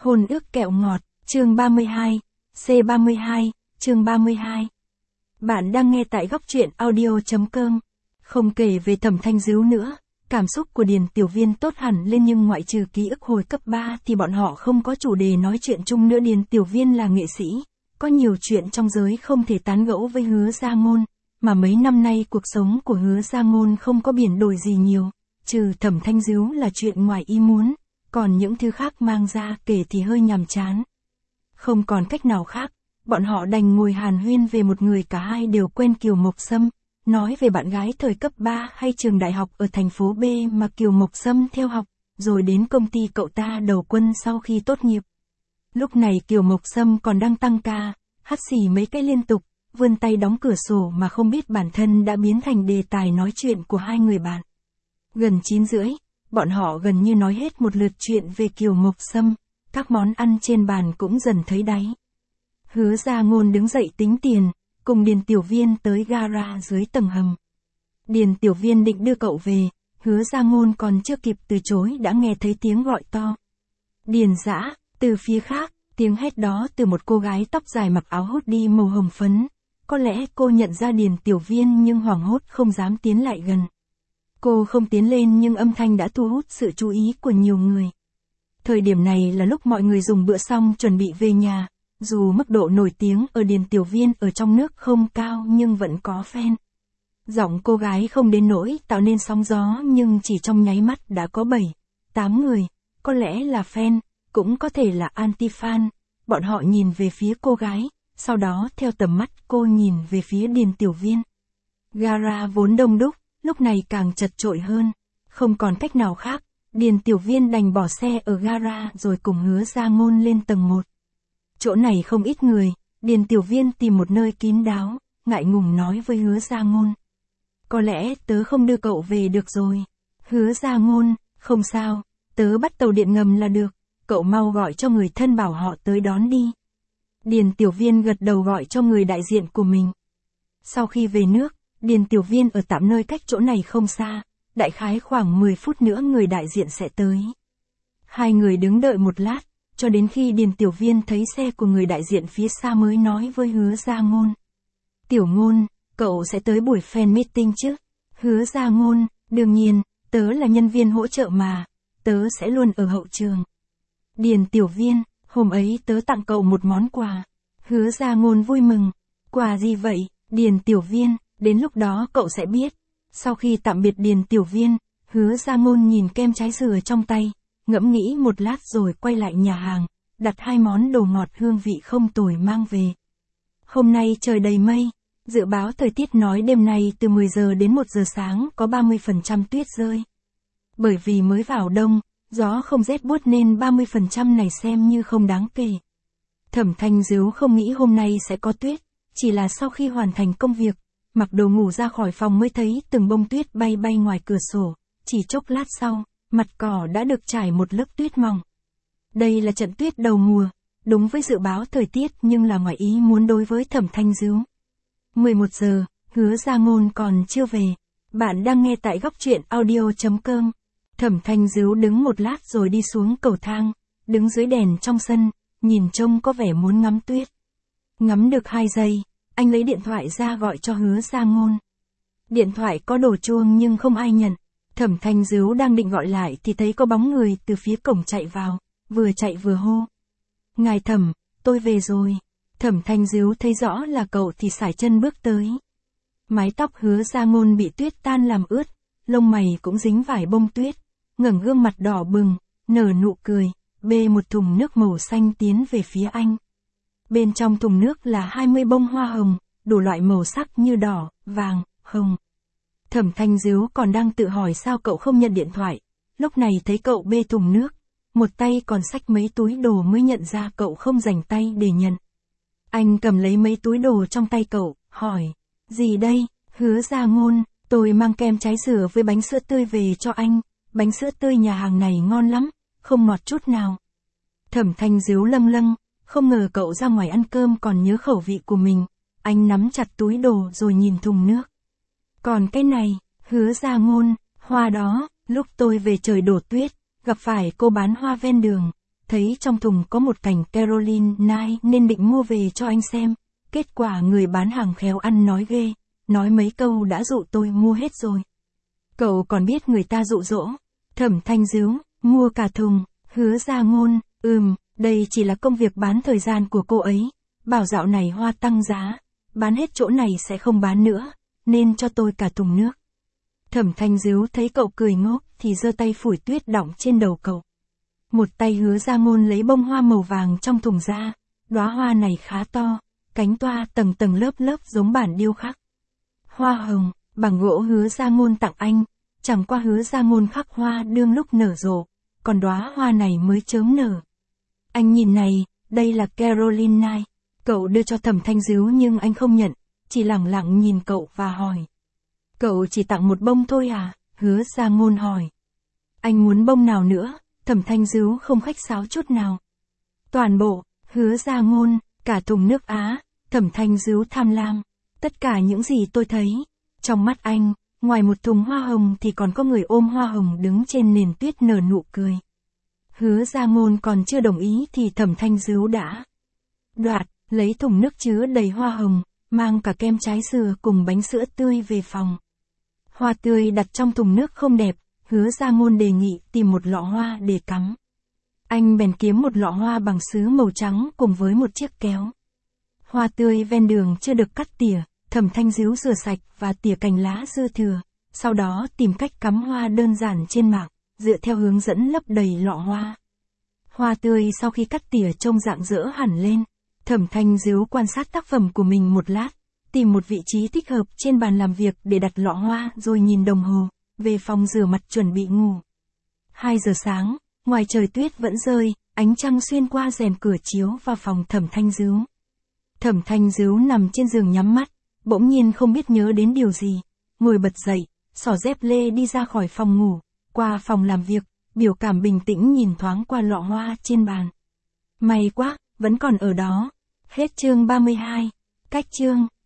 Hôn ước kẹo ngọt, chương 32, C32, chương 32. Bạn đang nghe tại góc truyện audio.com. Không kể về Thẩm Thanh Dứu nữa, cảm xúc của Điền Tiểu Viên tốt hẳn lên nhưng ngoại trừ ký ức hồi cấp 3 thì bọn họ không có chủ đề nói chuyện chung nữa. Điền Tiểu Viên là nghệ sĩ, có nhiều chuyện trong giới không thể tán gẫu với Hứa Gia Ngôn, mà mấy năm nay cuộc sống của Hứa Gia Ngôn không có biển đổi gì nhiều, trừ Thẩm Thanh Dứu là chuyện ngoài ý muốn. Còn những thứ khác mang ra kể thì hơi nhàm chán. Không còn cách nào khác, bọn họ đành ngồi hàn huyên về một người cả hai đều quen Kiều Mộc Sâm, nói về bạn gái thời cấp 3 hay trường đại học ở thành phố B mà Kiều Mộc Sâm theo học, rồi đến công ty cậu ta đầu quân sau khi tốt nghiệp. Lúc này Kiều Mộc Sâm còn đang tăng ca, hắt xì mấy cái liên tục, vươn tay đóng cửa sổ mà không biết bản thân đã biến thành đề tài nói chuyện của hai người bạn. Gần 9:30. Bọn họ gần như nói hết một lượt chuyện về Kiều Mộc Sâm, các món ăn trên bàn cũng dần thấy đáy. Hứa Gia Ngôn đứng dậy tính tiền, cùng Điền Tiểu Viên tới gara dưới tầng hầm. Điền Tiểu Viên định đưa cậu về, Hứa Gia Ngôn còn chưa kịp từ chối đã nghe thấy tiếng gọi to. Điền Dã, từ phía khác, tiếng hét đó từ một cô gái tóc dài mặc áo hoodie màu hồng phấn. Có lẽ cô nhận ra Điền Tiểu Viên nhưng hoảng hốt không dám tiến lại gần. Cô không tiến lên nhưng âm thanh đã thu hút sự chú ý của nhiều người. Thời điểm này là lúc mọi người dùng bữa xong chuẩn bị về nhà, dù mức độ nổi tiếng ở Điền Tiểu Viên ở trong nước không cao nhưng vẫn có fan. Giọng cô gái không đến nỗi tạo nên sóng gió nhưng chỉ trong nháy mắt đã có 7-8 người, có lẽ là fan, cũng có thể là anti-fan. Bọn họ nhìn về phía cô gái, sau đó theo tầm mắt cô nhìn về phía Điền Tiểu Viên. Gara vốn đông đúc, lúc này càng chật chội hơn, không còn cách nào khác, Điền Tiểu Viên đành bỏ xe ở gara rồi cùng Hứa Gia Ngôn lên tầng 1. Chỗ này không ít người, Điền Tiểu Viên tìm một nơi kín đáo, ngại ngùng nói với Hứa Gia Ngôn. Có lẽ tớ không đưa cậu về được rồi. Hứa Gia Ngôn, không sao, tớ bắt tàu điện ngầm là được, cậu mau gọi cho người thân bảo họ tới đón đi. Điền Tiểu Viên gật đầu gọi cho người đại diện của mình. Sau khi về nước, Điền Tiểu Viên ở tạm nơi cách chỗ này không xa, đại khái khoảng 10 phút nữa người đại diện sẽ tới. Hai người đứng đợi một lát, cho đến khi Điền Tiểu Viên thấy xe của người đại diện phía xa mới nói với Hứa Gia Ngôn. Tiểu Ngôn, cậu sẽ tới buổi fan meeting chứ? Hứa Gia Ngôn, đương nhiên, tớ là nhân viên hỗ trợ mà, tớ sẽ luôn ở hậu trường. Điền Tiểu Viên, hôm ấy tớ tặng cậu một món quà. Hứa Gia Ngôn vui mừng. Quà gì vậy? Điền Tiểu Viên, đến lúc đó cậu sẽ biết. Sau khi tạm biệt Điền Tiểu Viên, Hứa Gia Ngôn nhìn kem trái dừa trong tay, ngẫm nghĩ một lát rồi quay lại nhà hàng, đặt 2 món đồ ngọt hương vị không tồi mang về. Hôm nay trời đầy mây, dự báo thời tiết nói đêm nay từ 10 giờ đến 1 giờ sáng có 30% tuyết rơi. Bởi vì mới vào đông, gió không rét buốt nên 30% này xem như không đáng kể. Thẩm Thanh Dứu không nghĩ hôm nay sẽ có tuyết, chỉ là sau khi hoàn thành công việc, mặc đồ ngủ ra khỏi phòng mới thấy từng bông tuyết bay bay ngoài cửa sổ, chỉ chốc lát sau, mặt cỏ đã được trải một lớp tuyết mỏng. Đây là trận tuyết đầu mùa, đúng với dự báo thời tiết nhưng là ngoài ý muốn đối với Thẩm Thanh Dứu. 11 giờ, Hứa Gia Ngôn còn chưa về. Bạn đang nghe tại góc truyện audio.com. Thẩm Thanh Dứu đứng một lát rồi đi xuống cầu thang, đứng dưới đèn trong sân, nhìn trông có vẻ muốn ngắm tuyết. Ngắm được 2 giây, anh lấy điện thoại ra gọi cho Hứa Gia Ngôn. Điện thoại có đổ chuông nhưng không ai nhận. Thẩm Thanh Dứu đang định gọi lại thì thấy có bóng người từ phía cổng chạy vào, vừa chạy vừa hô. Ngài Thẩm, tôi về rồi. Thẩm Thanh Dứu thấy rõ là cậu thì sải chân bước tới. Mái tóc Hứa Gia Ngôn bị tuyết tan làm ướt, lông mày cũng dính vải bông tuyết, ngẩng gương mặt đỏ bừng, nở nụ cười, bê một thùng nước màu xanh tiến về phía anh. Bên trong thùng nước là 20 bông hoa hồng, đủ loại màu sắc như đỏ, vàng, hồng. Thẩm Thanh Dứu còn đang tự hỏi sao cậu không nhận điện thoại, lúc này thấy cậu bê thùng nước, một tay còn xách mấy túi đồ mới nhận ra cậu không dành tay để nhận. Anh cầm lấy mấy túi đồ trong tay cậu, hỏi, gì đây? Hứa Gia Ngôn, tôi mang kem trái dừa với bánh sữa tươi về cho anh, bánh sữa tươi nhà hàng này ngon lắm, không ngọt chút nào. Thẩm Thanh Dứu lâng lâng, không ngờ cậu ra ngoài ăn cơm còn nhớ khẩu vị của mình, anh nắm chặt túi đồ rồi nhìn thùng nước. Còn cái này, Hứa Gia Ngôn, hoa đó, lúc tôi về trời đổ tuyết, gặp phải cô bán hoa ven đường, thấy trong thùng có một cành Caroline Knight nên định mua về cho anh xem. Kết quả người bán hàng khéo ăn nói ghê, nói mấy câu đã dụ tôi mua hết rồi. Cậu còn biết người ta dụ dỗ. Thẩm Thanh Dứu, mua cả thùng. Hứa Gia Ngôn, đây chỉ là công việc bán thời gian của cô ấy. Bảo dạo này hoa tăng giá, bán hết chỗ này sẽ không bán nữa, nên cho tôi cả thùng nước. Thẩm Thanh Dứu thấy cậu cười ngốc thì giơ tay phủi tuyết đọng trên đầu cậu. Một tay Hứa Gia Ngôn lấy bông hoa màu vàng trong thùng ra, đóa hoa này khá to, cánh toa tầng tầng lớp lớp giống bản điêu khắc. Hoa hồng, bằng gỗ Hứa Gia Ngôn tặng anh, chẳng qua Hứa Gia Ngôn khắc hoa đương lúc nở rộ, còn đóa hoa này mới chớm nở. Anh nhìn này, đây là Caroline Knight. Cậu đưa cho Thẩm Thanh Dứu nhưng anh không nhận, chỉ lẳng lặng nhìn cậu và hỏi. Cậu chỉ tặng một bông thôi à? Hứa Gia Ngôn hỏi. Anh muốn bông nào nữa? Thẩm Thanh Dứu không khách sáo chút nào. Toàn bộ. Hứa Gia Ngôn, cả thùng nước á. Thẩm Thanh Dứu tham lam. Tất cả những gì tôi thấy. Trong mắt anh, ngoài một thùng hoa hồng thì còn có người ôm hoa hồng đứng trên nền tuyết nở nụ cười. Hứa Gia Ngôn còn chưa đồng ý thì Thẩm Thanh Dứu đã đoạt, lấy thùng nước chứa đầy hoa hồng, mang cả kem trái dừa cùng bánh sữa tươi về phòng. Hoa tươi đặt trong thùng nước không đẹp, Hứa Gia Ngôn đề nghị tìm một lọ hoa để cắm. Anh bèn kiếm một lọ hoa bằng sứ màu trắng cùng với một chiếc kéo. Hoa tươi ven đường chưa được cắt tỉa, Thẩm Thanh Dứu rửa sạch và tỉa cành lá dư thừa, sau đó tìm cách cắm hoa đơn giản trên mạng, dựa theo hướng dẫn lấp đầy lọ hoa. Hoa tươi sau khi cắt tỉa trông rạng rỡ hẳn lên. Thẩm Thanh Dứu quan sát tác phẩm của mình một lát, tìm một vị trí thích hợp trên bàn làm việc để đặt lọ hoa rồi nhìn đồng hồ, về phòng rửa mặt chuẩn bị ngủ. 2 giờ sáng, ngoài trời tuyết vẫn rơi, ánh trăng xuyên qua rèm cửa chiếu vào phòng Thẩm Thanh Dứu. Thẩm Thanh Dứu nằm trên giường nhắm mắt, bỗng nhiên không biết nhớ đến điều gì, ngồi bật dậy, xỏ dép lê đi ra khỏi phòng ngủ, qua phòng làm việc, biểu cảm bình tĩnh nhìn thoáng qua lọ hoa trên bàn. May quá, vẫn còn ở đó. Hết chương 32. Cách chương